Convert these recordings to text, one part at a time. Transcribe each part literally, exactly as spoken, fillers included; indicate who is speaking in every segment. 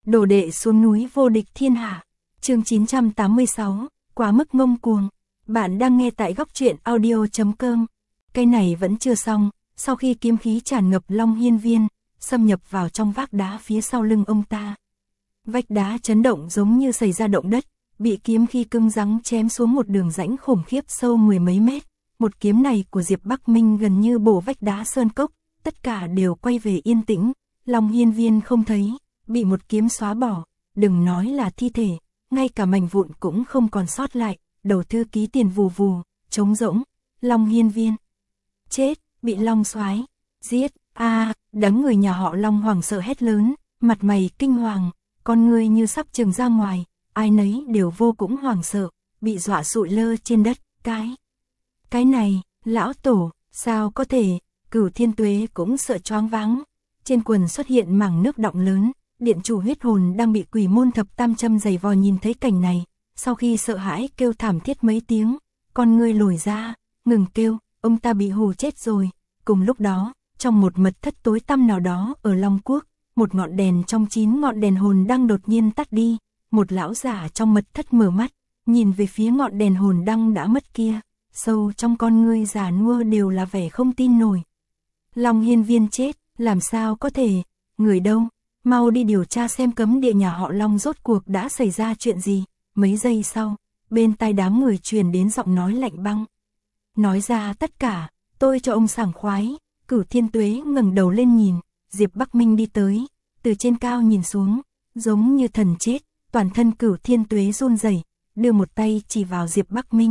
Speaker 1: Đồ đệ xuống núi vô địch thiên hạ. Chương chín trăm tám mươi sáu, quá mức ngông cuồng. Bạn đang nghe tại góc truyện audio chấm com. Cây này vẫn chưa xong, sau khi kiếm khí tràn ngập Long Hiên Viên, xâm nhập vào trong vách đá phía sau lưng ông ta. Vách đá chấn động giống như xảy ra động đất, bị kiếm khí cứng rắn chém xuống một đường rãnh khủng khiếp sâu mười mấy mét. Một kiếm này của Diệp Bắc Minh gần như bổ vách đá sơn cốc, tất cả đều quay về yên tĩnh. Long Hiên Viên không thấy, bị một kiếm xóa bỏ, đừng nói là thi thể, ngay cả mảnh vụn cũng không còn sót lại. Đầu thư ký Tiền vù vù, trống rỗng. Long Hiên Viên chết, bị Long Soái giết. A, à, đám người nhà họ Long hoảng sợ hét lớn, mặt mày kinh hoàng, con người như sắp trừng ra ngoài, ai nấy đều vô cùng hoảng sợ, bị dọa sụi lơ trên đất. Cái cái này, lão tổ, sao có thể? Cửu Thiên Tuế cũng sợ choáng váng. Trên quần xuất hiện mảng nước đọng lớn, điện chủ huyết hồn đang bị quỷ môn thập tam châm giày vò nhìn thấy cảnh này, sau khi sợ hãi kêu thảm thiết mấy tiếng, con ngươi lồi ra, ngừng kêu, ông ta bị hù chết rồi. Cùng lúc đó, trong một mật thất tối tăm nào đó ở Long Quốc, một ngọn đèn trong chín ngọn đèn hồn đang đột nhiên tắt đi. Một lão giả trong mật thất mở mắt, nhìn về phía ngọn đèn hồn đăng đã mất kia, sâu trong con ngươi già nua đều là vẻ không tin nổi. Long Hiên Viên chết, làm sao có thể? Người đâu? Mau đi điều tra xem cấm địa nhà họ Long rốt cuộc đã xảy ra chuyện gì. Mấy giây sau, bên tai đám người truyền đến giọng nói lạnh băng. Nói ra tất cả, tôi cho ông sảng khoái. Cửu Thiên Tuế ngẩng đầu lên nhìn, Diệp Bắc Minh đi tới, từ trên cao nhìn xuống, giống như thần chết, toàn thân Cửu Thiên Tuế run rẩy, đưa một tay chỉ vào Diệp Bắc Minh.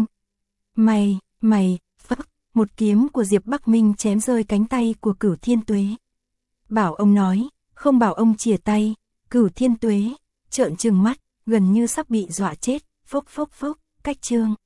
Speaker 1: Mày, mày, phất, một kiếm của Diệp Bắc Minh chém rơi cánh tay của Cửu Thiên Tuế. Bảo ông nói, không bảo ông chìa tay. Cửu Thiên Tuế trợn trừng mắt, gần như sắp bị dọa chết. Phốc phốc phốc, cách chương.